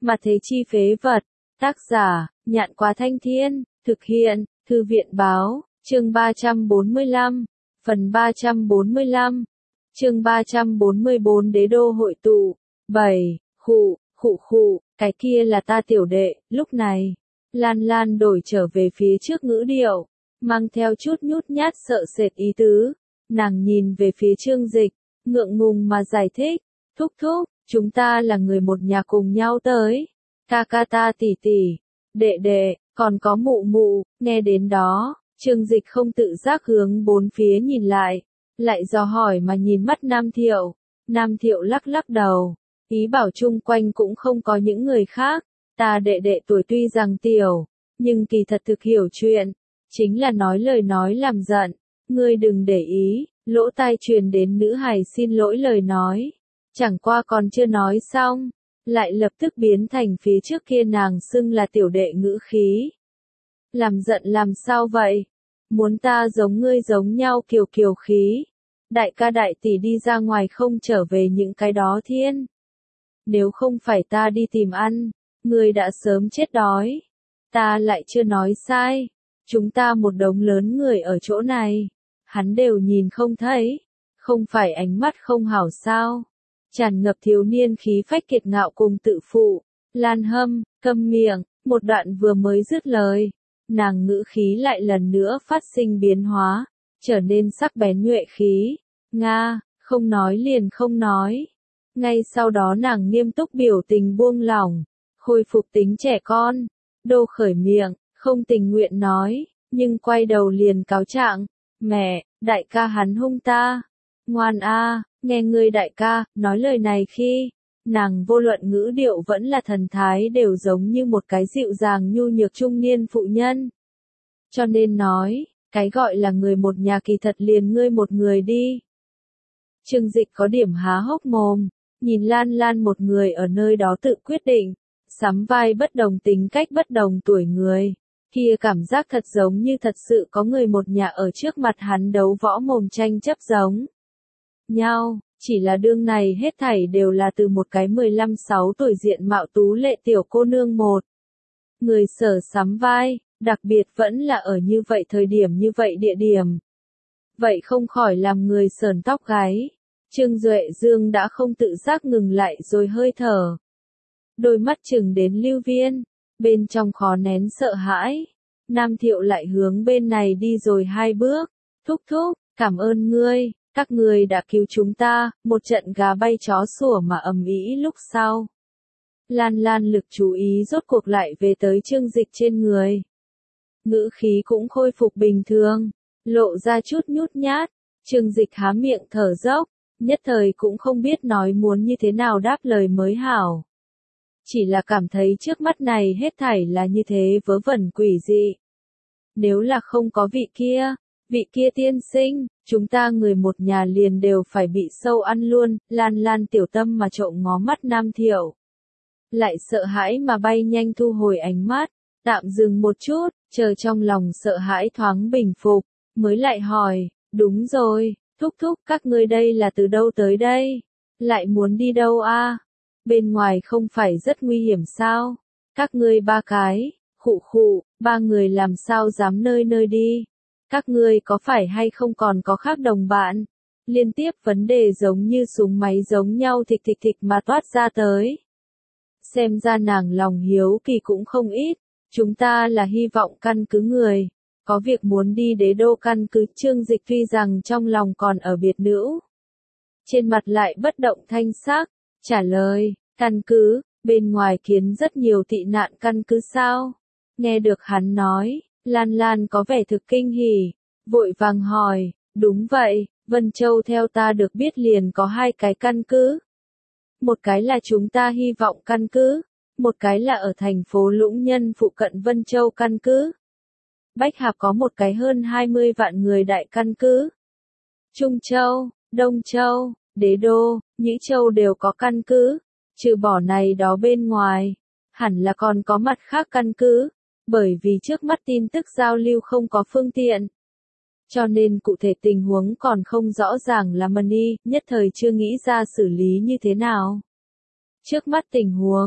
Mà thế chi phế vật. Tác giả, Nhạn Quá Thanh Thiên, thực hiện, Thư viện Báo, chương 345, phần 345, chương 344 Đế đô hội tụ, 7, cái kia là ta tiểu đệ, lúc này, Lan Lan đổi trở về phía trước ngữ điệu, mang theo chút nhút nhát sợ sệt ý tứ, nàng nhìn về phía Trương Dịch, ngượng ngùng mà giải thích, thúc thúc, chúng ta là người một nhà cùng nhau tới, ca ca ta tỷ tỷ, đệ đệ, còn có mụ mụ, nghe đến đó, Trương Dịch không tự giác hướng bốn phía nhìn lại dò hỏi mà nhìn mắt Nam Thiệu lắc lắc đầu, ý bảo chung quanh cũng không có những người khác, ta đệ đệ tuổi tuy rằng tiểu, nhưng kỳ thật thực hiểu chuyện, chính là nói lời nói làm giận, ngươi đừng để ý, lỗ tai truyền đến nữ hài xin lỗi lời nói, chẳng qua còn chưa nói xong, lại lập tức biến thành phía trước kia nàng xưng là tiểu đệ ngữ khí. Làm giận làm sao vậy? Muốn ta giống ngươi giống nhau kiều khí. Đại ca đại tỷ đi ra ngoài không trở về những cái đó thiên. Nếu không phải ta đi tìm ăn, ngươi đã sớm chết đói. Ta lại chưa nói sai. Chúng ta một đống lớn người ở chỗ này. Hắn đều nhìn không thấy. Không phải ánh mắt không hảo sao. Tràn ngập thiếu niên khí phách kiệt ngạo cùng tự phụ. Lan Hâm, câm miệng, một đoạn vừa mới dứt lời. Nàng ngữ khí lại lần nữa phát sinh biến hóa, trở nên sắc bén nhuệ khí. Nga, không nói liền không nói. Ngay sau đó nàng nghiêm túc biểu tình buông lỏng, khôi phục tính trẻ con. Đô khởi miệng, không tình nguyện nói, nhưng quay đầu liền cáo trạng. Mẹ, đại ca hắn hung ta. Ngoan a, nghe ngươi đại ca, nói lời này khi, nàng vô luận ngữ điệu vẫn là thần thái đều giống như một cái dịu dàng nhu nhược trung niên phụ nhân. Cho nên nói, cái gọi là người một nhà kỳ thật liền ngươi một người đi. Trương Dịch có điểm há hốc mồm, nhìn Lan Lan một người ở nơi đó tự quyết định, sắm vai bất đồng tính cách bất đồng tuổi người. Kia cảm giác thật giống như thật sự có người một nhà ở trước mặt hắn đấu võ mồm tranh chấp giống nhau, chỉ là đương này hết thảy đều là từ một cái 15-16 tuổi diện mạo tú lệ tiểu cô nương một. Người sở sắm vai, đặc biệt vẫn là ở như vậy thời điểm như vậy địa điểm. Vậy không khỏi làm người sờn tóc gáy. Trương Duệ Dương đã không tự giác ngừng lại rồi hơi thở. Đôi mắt chừng đến Lưu Viên, bên trong khó nén sợ hãi. Nam Thiệu lại hướng bên này đi rồi 2 bước. Thúc thúc, cảm ơn ngươi. Các ngươi đã cứu chúng ta, một trận gà bay chó sủa mà ầm ĩ lúc sau. Lan Lan lực chú ý rốt cuộc lại về tới Trương Dịch trên người. Ngữ khí cũng khôi phục bình thường, lộ ra chút nhút nhát. Trương Dịch há miệng thở dốc, nhất thời cũng không biết nói muốn như thế nào đáp lời mới hảo. Chỉ là cảm thấy trước mắt này hết thảy là như thế vớ vẩn quỷ dị. Nếu là không có vị kia tiên sinh, chúng ta người một nhà liền đều phải bị sâu ăn luôn. Lan Lan tiểu tâm mà trộm ngó mắt Nam Thiệu. Lại sợ hãi mà bay nhanh thu hồi ánh mắt, tạm dừng một chút, chờ trong lòng sợ hãi thoáng bình phục, mới lại hỏi, đúng rồi, thúc thúc các ngươi đây là từ đâu tới đây? Lại muốn đi đâu a? Bên ngoài không phải rất nguy hiểm sao? Các ngươi 3 cái, ba người làm sao dám nơi đi? Các ngươi có phải hay không còn có khác đồng bạn? Liên tiếp vấn đề giống như súng máy giống nhau thịch mà toát ra tới. Xem ra nàng lòng hiếu kỳ cũng không ít, chúng ta là hy vọng căn cứ người, có việc muốn đi đế đô căn cứ. Trương Dịch tuy rằng trong lòng còn ở biệt nữ, trên mặt lại bất động thanh sắc, trả lời, căn cứ, bên ngoài kiến rất nhiều tị nạn căn cứ sao? Nghe được hắn nói, Lan Lan có vẻ thực kinh hỉ, vội vàng hỏi, đúng vậy, Vân Châu theo ta được biết liền có 2 cái căn cứ. Một cái là chúng ta hy vọng căn cứ, một cái là ở thành phố Lũng Nhân phụ cận Vân Châu căn cứ. Bách Hạp có một cái hơn 20 vạn người đại căn cứ. Trung Châu, Đông Châu, Đế Đô, Nhĩ Châu đều có căn cứ. Trừ bỏ này đó bên ngoài, hẳn là còn có mặt khác căn cứ, bởi vì trước mắt tin tức giao lưu không có phương tiện. Cho nên cụ thể tình huống còn không rõ ràng là Mani, nhất thời chưa nghĩ ra xử lý như thế nào. Trước mắt tình huống,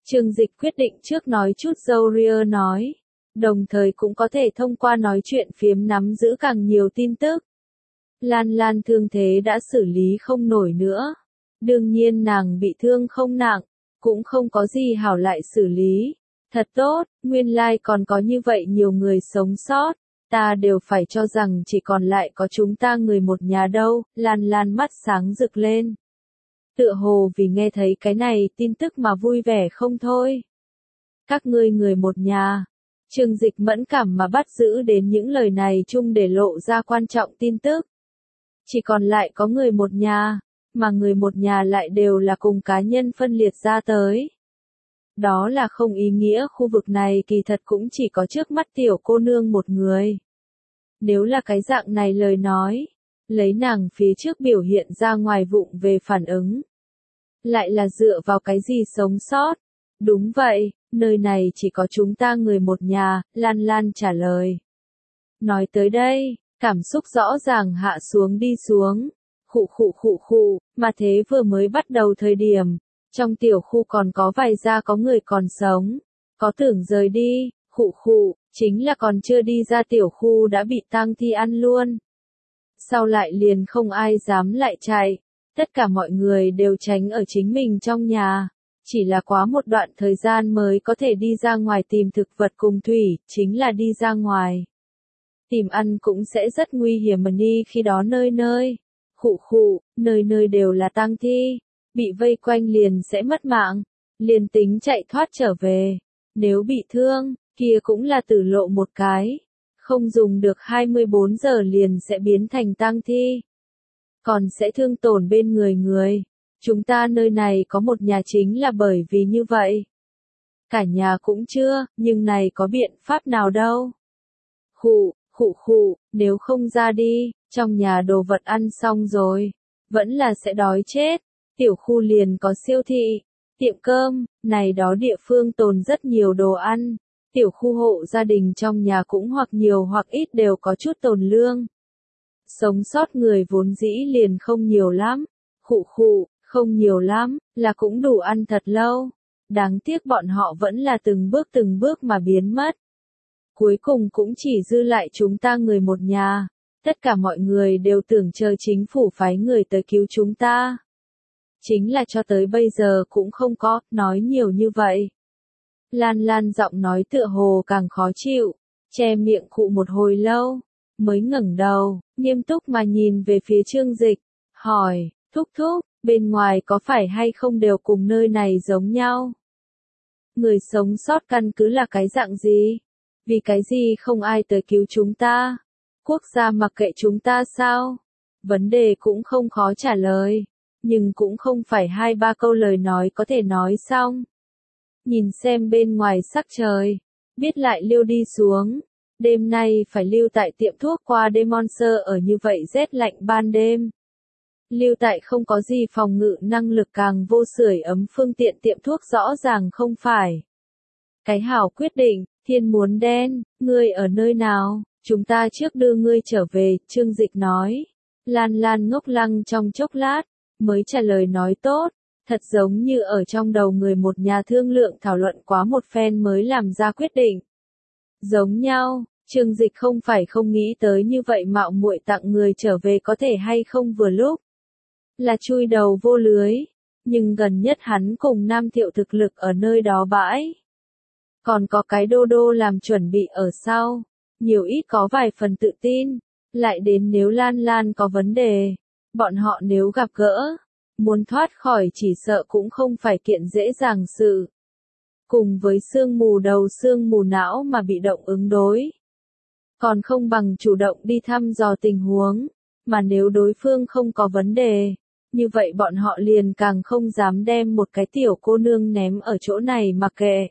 Trương Dịch quyết định trước nói chút dâu ria nói, đồng thời cũng có thể thông qua nói chuyện phiếm nắm giữ càng nhiều tin tức. Lan Lan thương thế đã xử lý không nổi nữa. Đương nhiên nàng bị thương không nặng, cũng không có gì hảo lại xử lý. Thật tốt, nguyên lai còn có như vậy nhiều người sống sót. Ta đều phải cho rằng chỉ còn lại có chúng ta người một nhà đâu. Lan Lan mắt sáng rực lên. Tựa hồ vì nghe thấy cái này tin tức mà vui vẻ không thôi. Các ngươi người một nhà. Trương Dịch mẫn cảm mà bắt giữ đến những lời này chung để lộ ra quan trọng tin tức. Chỉ còn lại có người một nhà, mà người một nhà lại đều là cùng cá nhân phân liệt ra tới. Đó là không ý nghĩa khu vực này kỳ thật cũng chỉ có trước mắt tiểu cô nương một người. Nếu là cái dạng này lời nói, lấy nàng phía trước biểu hiện ra ngoài vụng về phản ứng. Lại là dựa vào cái gì sống sót? Đúng vậy, nơi này chỉ có chúng ta người một nhà, Lan Lan trả lời. Nói tới đây, cảm xúc rõ ràng hạ xuống đi xuống. Khụ, mà thế vừa mới bắt đầu thời điểm, trong tiểu khu còn có vài gia có người còn sống, có tưởng rời đi, chính là còn chưa đi ra tiểu khu đã bị tang thi ăn luôn. Sau lại liền không ai dám lại chạy, tất cả mọi người đều tránh ở chính mình trong nhà, chỉ là quá một đoạn thời gian mới có thể đi ra ngoài tìm thực vật cùng thủy, chính là đi ra ngoài. Tìm ăn cũng sẽ rất nguy hiểm mà đi khi đó nơi nơi. Nơi nơi đều là tang thi, bị vây quanh liền sẽ mất mạng, liền tính chạy thoát trở về, nếu bị thương, kia cũng là tử lộ một cái, không dùng được 24 giờ liền sẽ biến thành tang thi, còn sẽ thương tổn bên người. Chúng ta nơi này có một nhà chính là bởi vì như vậy. Cả nhà cũng chưa, nhưng này có biện pháp nào đâu. Nếu không ra đi, trong nhà đồ vật ăn xong rồi, vẫn là sẽ đói chết. Tiểu khu liền có siêu thị, tiệm cơm, này đó địa phương tồn rất nhiều đồ ăn. Tiểu khu hộ gia đình trong nhà cũng hoặc nhiều hoặc ít đều có chút tồn lương. Sống sót người vốn dĩ liền không nhiều lắm. Không nhiều lắm, là cũng đủ ăn thật lâu. Đáng tiếc bọn họ vẫn là từng bước mà biến mất. Cuối cùng cũng chỉ dư lại chúng ta người một nhà. Tất cả mọi người đều tưởng chờ chính phủ phái người tới cứu chúng ta. Chính là cho tới bây giờ cũng không có, nói nhiều như vậy. Lan Lan giọng nói tựa hồ càng khó chịu, che miệng khụ một hồi lâu, mới ngẩng đầu, nghiêm túc mà nhìn về phía Trương Dịch, hỏi, thúc, bên ngoài có phải hay không đều cùng nơi này giống nhau? Người sống sót căn cứ là cái dạng gì? Vì cái gì không ai tới cứu chúng ta? Quốc gia mặc kệ chúng ta sao? Vấn đề cũng không khó trả lời, nhưng cũng không phải 2-3 câu lời nói có thể nói xong. Nhìn xem bên ngoài sắc trời, biết lại lưu đi xuống. Đêm nay phải lưu tại tiệm thuốc qua đêm Monster ở như vậy rét lạnh ban đêm. Lưu tại không có gì phòng ngự năng lực càng vô sưởi ấm phương tiện tiệm thuốc rõ ràng không phải. Cái hảo quyết định, thiên muốn đen, ngươi ở nơi nào, chúng ta trước đưa ngươi trở về, Trương Dịch nói. Lan Lan ngốc lăng trong chốc lát, mới trả lời nói tốt, thật giống như ở trong đầu người một nhà thương lượng thảo luận quá một phen mới làm ra quyết định. Giống nhau, Trương Dịch không phải không nghĩ tới như vậy mạo muội tặng người trở về có thể hay không vừa lúc. Là chui đầu vô lưới, nhưng gần nhất hắn cùng Nam Thiệu thực lực ở nơi đó bãi. Còn có cái đô đô làm chuẩn bị ở sau, nhiều ít có vài phần tự tin, lại đến nếu Lan Lan có vấn đề, bọn họ nếu gặp gỡ, muốn thoát khỏi chỉ sợ cũng không phải kiện dễ dàng sự. Cùng với sương mù đầu sương mù não mà bị động ứng đối. Còn không bằng chủ động đi thăm dò tình huống, mà nếu đối phương không có vấn đề, như vậy bọn họ liền càng không dám đem một cái tiểu cô nương ném ở chỗ này mặc kệ.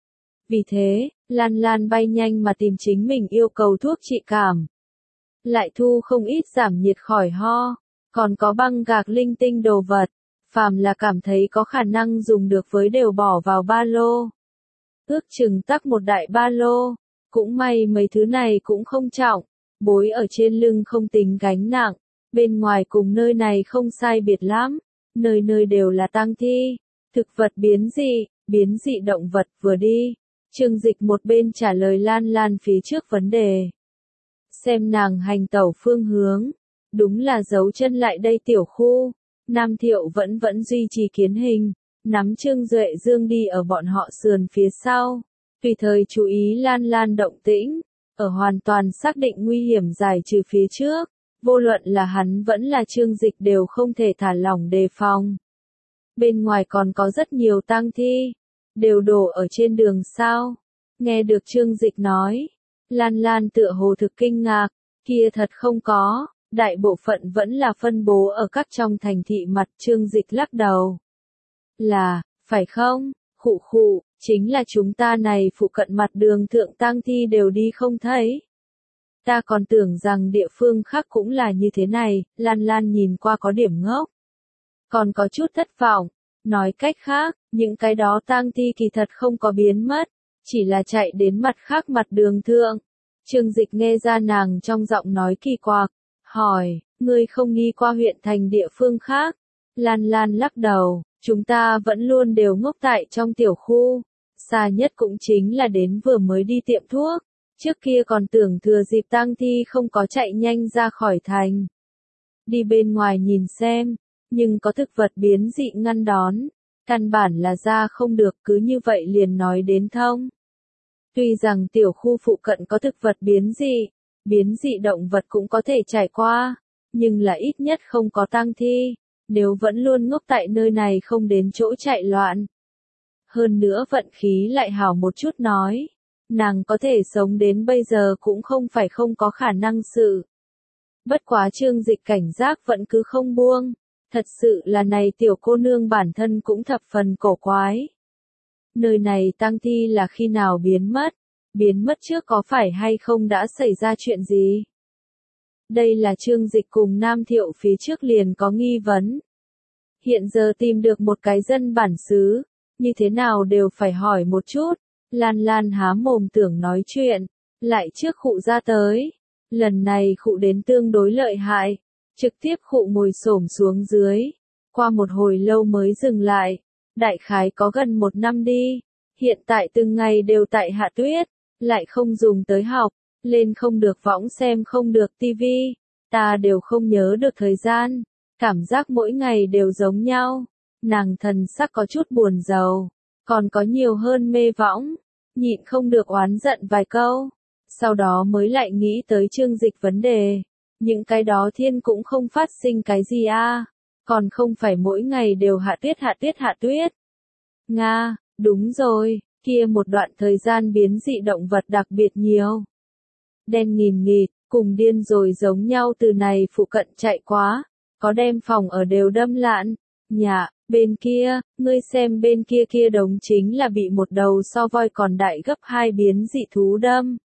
Vì thế, Lan Lan bay nhanh mà tìm chính mình yêu cầu thuốc trị cảm. Lại thu không ít giảm nhiệt khỏi ho, còn có băng gạc linh tinh đồ vật, phàm là cảm thấy có khả năng dùng được với đều bỏ vào ba lô. Ước chừng tắc một đại ba lô, cũng may mấy thứ này cũng không trọng, bối ở trên lưng không tính gánh nặng, bên ngoài cùng nơi này không sai biệt lắm, nơi nơi đều là tang thi, thực vật biến dị, biến dị động vật vừa đi. Trương Dịch một bên trả lời Lan Lan phía trước vấn đề. Xem nàng hành tẩu phương hướng. Đúng là giấu chân lại đây tiểu khu. Nam Thiệu vẫn duy trì kiến hình. Nắm Trương Duệ Dương đi ở bọn họ sườn phía sau. Tùy thời chú ý Lan Lan động tĩnh. Ở hoàn toàn xác định nguy hiểm giải trừ phía trước. Vô luận là hắn vẫn là Trương Dịch đều không thể thả lỏng đề phòng. Bên ngoài còn có rất nhiều tang thi. Đều đổ ở trên đường sao. Nghe được Trương Dịch nói. Lan Lan tựa hồ thực kinh ngạc. Kia thật không có. Đại bộ phận vẫn là phân bố ở các trong thành thị mặt. Trương Dịch lắc đầu. Là, phải không? Khụ, chính là chúng ta này phụ cận mặt đường thượng tang thi đều đi không thấy. Ta còn tưởng rằng địa phương khác cũng là như thế này. Lan Lan nhìn qua có điểm ngốc. Còn có chút thất vọng. Nói cách khác, những cái đó tang thi kỳ thật không có biến mất. Chỉ là chạy đến mặt khác mặt đường thượng. Trương Dịch nghe ra nàng trong giọng nói kỳ quặc. Hỏi, ngươi không đi qua huyện thành địa phương khác. Lan Lan lắc đầu, chúng ta vẫn luôn đều ngốc tại trong tiểu khu. Xa nhất cũng chính là đến vừa mới đi tiệm thuốc. Trước kia còn tưởng thừa dịp tang thi không có chạy nhanh ra khỏi thành. Đi bên ngoài nhìn xem, nhưng có thực vật biến dị ngăn đón. Căn bản là ra không được cứ như vậy liền nói đến thông. Tuy rằng tiểu khu phụ cận có thực vật biến dị động vật cũng có thể trải qua, nhưng là ít nhất không có tang thi, nếu vẫn luôn ngốc tại nơi này không đến chỗ chạy loạn. Hơn nữa vận khí lại hảo một chút nói, nàng có thể sống đến bây giờ cũng không phải không có khả năng sự. Bất quá Trương Dịch cảnh giác vẫn cứ không buông, thật sự là này tiểu cô nương bản thân cũng thập phần cổ quái. Nơi này tang thi là khi nào biến mất trước có phải hay không đã xảy ra chuyện gì? Đây là Trương Dịch cùng Nam Thiệu phía trước liền có nghi vấn. Hiện giờ tìm được một cái dân bản xứ, như thế nào đều phải hỏi một chút. Lan Lan há mồm tưởng nói chuyện, lại trước khụ ra tới. Lần này khụ đến tương đối lợi hại, trực tiếp khụ ngồi xổm xuống dưới. Qua một hồi lâu mới dừng lại, đại khái có gần 1 năm đi. Hiện tại từng ngày đều tại hạ tuyết, lại không dùng tới học, lên không được võng xem không được tivi, ta đều không nhớ được thời gian, cảm giác mỗi ngày đều giống nhau. Nàng thần sắc có chút buồn rầu, còn có nhiều hơn mê võng, nhịn không được oán giận vài câu. Sau đó mới lại nghĩ tới Trương Dịch vấn đề, những cái đó thiên cũng không phát sinh cái gì a, còn không phải mỗi ngày đều hạ tuyết. Nga, đúng rồi, kia một đoạn thời gian biến dị động vật đặc biệt nhiều. Đen nghìn nghịt, cùng điên rồi giống nhau từ này phụ cận chạy quá, có đem phòng ở đều đâm lạn. Nhà, bên kia, ngươi xem bên kia đống chính là bị một đầu so voi còn đại gấp 2 biến dị thú đâm.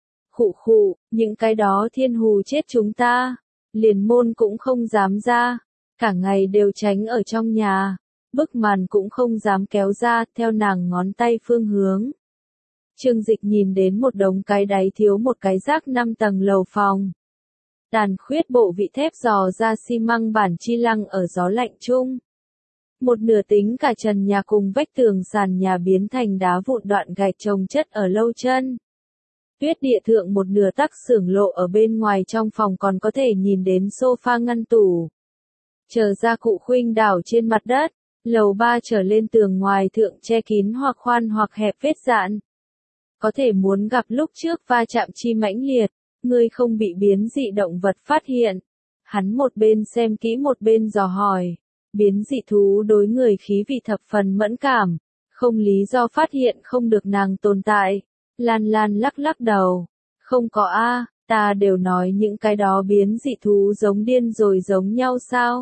Khụ, những cái đó thiên hù chết chúng ta, liền môn cũng không dám ra, cả ngày đều tránh ở trong nhà. Bức màn cũng không dám kéo ra, theo nàng ngón tay phương hướng. Trương Dịch nhìn đến một đống cái đáy thiếu một cái rác 5 tầng lầu phòng. Tàn khuyết bộ vị thép dò ra xi măng bản chi lăng ở gió lạnh chung. Một nửa tính cả trần nhà cùng vách tường sàn nhà biến thành đá vụn đoạn gạch chồng chất ở lâu chân. Tuyết địa thượng một nửa tắc xưởng lộ ở bên ngoài, trong phòng còn có thể nhìn đến sofa ngăn tủ. Chờ gia cụ khuynh đảo trên mặt đất. Lầu 3 trở lên tường ngoài thượng che kín hoặc khoan hoặc hẹp vết dạn. Có thể muốn gặp lúc trước va chạm chi mãnh liệt, ngươi không bị biến dị động vật phát hiện. Hắn một bên xem kỹ một bên dò hỏi, biến dị thú đối người khí vị thập phần mẫn cảm, không lý do phát hiện không được nàng tồn tại. Lan Lan lắc đầu, không có a, ta đều nói những cái đó biến dị thú giống điên rồi giống nhau sao?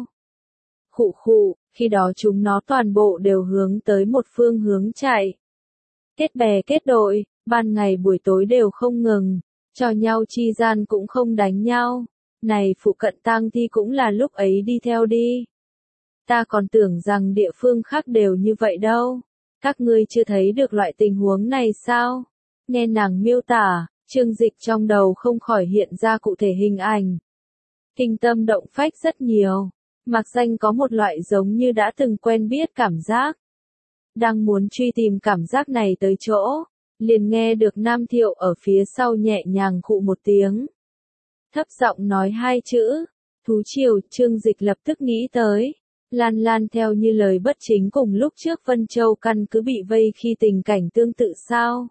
Khụ, khi đó chúng nó toàn bộ đều hướng tới một phương hướng chạy. Kết bè kết đội, ban ngày buổi tối đều không ngừng, cho nhau chi gian cũng không đánh nhau. Này phụ cận tang thi cũng là lúc ấy đi theo đi. Ta còn tưởng rằng địa phương khác đều như vậy đâu. Các ngươi chưa thấy được loại tình huống này sao? Nghe nàng miêu tả, Trương Dịch trong đầu không khỏi hiện ra cụ thể hình ảnh. Kinh tâm động phách rất nhiều. Mạc Danh có một loại giống như đã từng quen biết cảm giác. đang muốn truy tìm cảm giác này tới chỗ, liền nghe được Nam Thiệu ở phía sau nhẹ nhàng khụ một tiếng. Thấp giọng nói hai chữ, thú triều. Trương Dịch lập tức nghĩ tới, Lan Lan theo như lời bất chính cùng lúc trước Vân Châu căn cứ bị vây khi tình cảnh tương tự sao.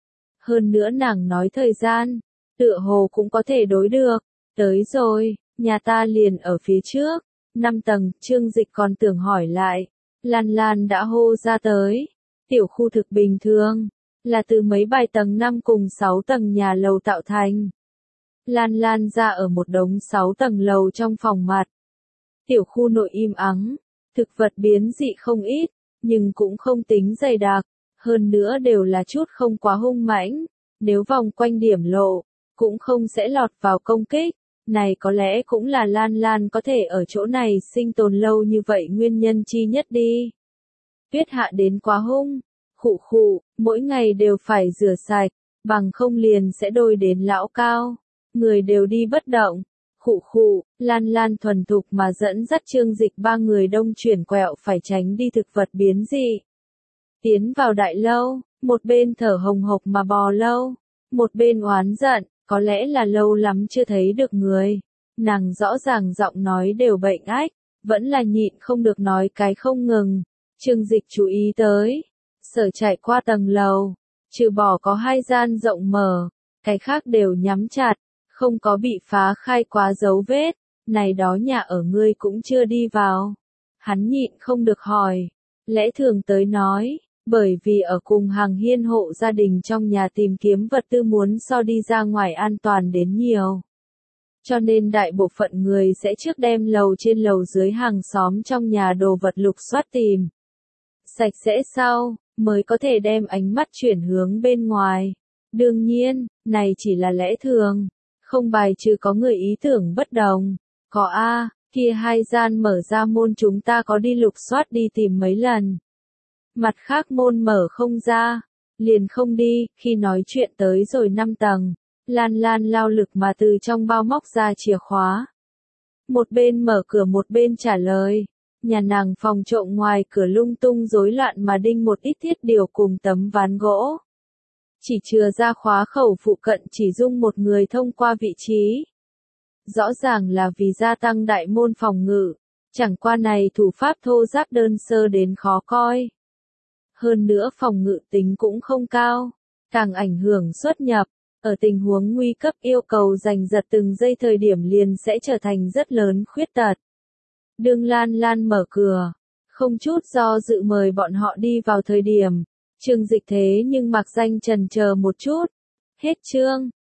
Hơn nữa nàng nói thời gian, tựa hồ cũng có thể đối được. Tới rồi, nhà ta liền ở phía trước, 5 tầng. Trương Dịch còn tưởng hỏi lại, Lan Lan đã hô ra tới. Tiểu khu thực bình thường, là từ mấy bài tầng 5 cùng 6 tầng nhà lầu tạo thành. Lan Lan ra ở một đống 6 tầng lầu trong phòng mặt. Tiểu khu nội im ắng, thực vật biến dị không ít, nhưng cũng không tính dày đặc, hơn nữa đều là chút không quá hung mãnh, nếu vòng quanh điểm lộ, cũng không sẽ lọt vào công kích. Này có lẽ cũng là Lan Lan có thể ở chỗ này sinh tồn lâu như vậy nguyên nhân chi nhất đi. Tuyết hạ đến quá hung, khụ khụ, mỗi ngày đều phải rửa sạch, bằng không liền sẽ đôi đến lão cao. Người đều đi bất động. Khụ khụ, Lan Lan thuần thục mà dẫn dắt Trương Dịch ba người đông chuyển quẹo phải tránh đi thực vật biến dị. Tiến vào đại lâu, một bên thở hồng hộc mà bò lâu, một bên oán giận, có lẽ là lâu lắm chưa thấy được người. Nàng rõ ràng giọng nói đều bệnh ách, vẫn là nhịn không được nói cái không ngừng. Trương Dịch chú ý tới, sở chạy qua tầng lầu, trừ bỏ có 2 gian rộng mở, cái khác đều nhắm chặt, không có bị phá khai quá dấu vết. Này đó nhà ở ngươi cũng chưa đi vào. Hắn nhịn không được hỏi, lẽ thường tới nói, bởi vì ở cùng hàng hiên hộ gia đình trong nhà tìm kiếm vật tư muốn so đi ra ngoài an toàn đến nhiều. Cho nên đại bộ phận người sẽ trước đem lầu trên lầu dưới hàng xóm trong nhà đồ vật lục soát tìm sạch sẽ sau, mới có thể đem ánh mắt chuyển hướng bên ngoài. Đương nhiên, này chỉ là lẽ thường, không bài trừ có người ý tưởng bất đồng. Có a, kia 2 gian mở ra môn chúng ta có đi lục soát đi tìm mấy lần. Mặt khác môn mở không ra, liền không đi. Khi nói chuyện tới rồi 5 tầng, Lan Lan lao lực mà từ trong bao móc ra chìa khóa. Một bên mở cửa một bên trả lời, nhà nàng phòng trộm ngoài cửa lung tung rối loạn mà đinh một ít thiết điều cùng tấm ván gỗ. Chỉ chừa ra khóa khẩu phụ cận chỉ dung một người thông qua vị trí. Rõ ràng là vì gia tăng đại môn phòng ngự, chẳng qua này thủ pháp thô giáp đơn sơ đến khó coi. Hơn nữa phòng ngự tính cũng không cao, càng ảnh hưởng xuất nhập, ở tình huống nguy cấp yêu cầu giành giật từng giây thời điểm liền sẽ trở thành rất lớn khuyết tật. Đương Lan Lan mở cửa, không chút do dự mời bọn họ đi vào thời điểm, Trương Dịch thế nhưng mặc danh chần chờ một chút. Hết chương.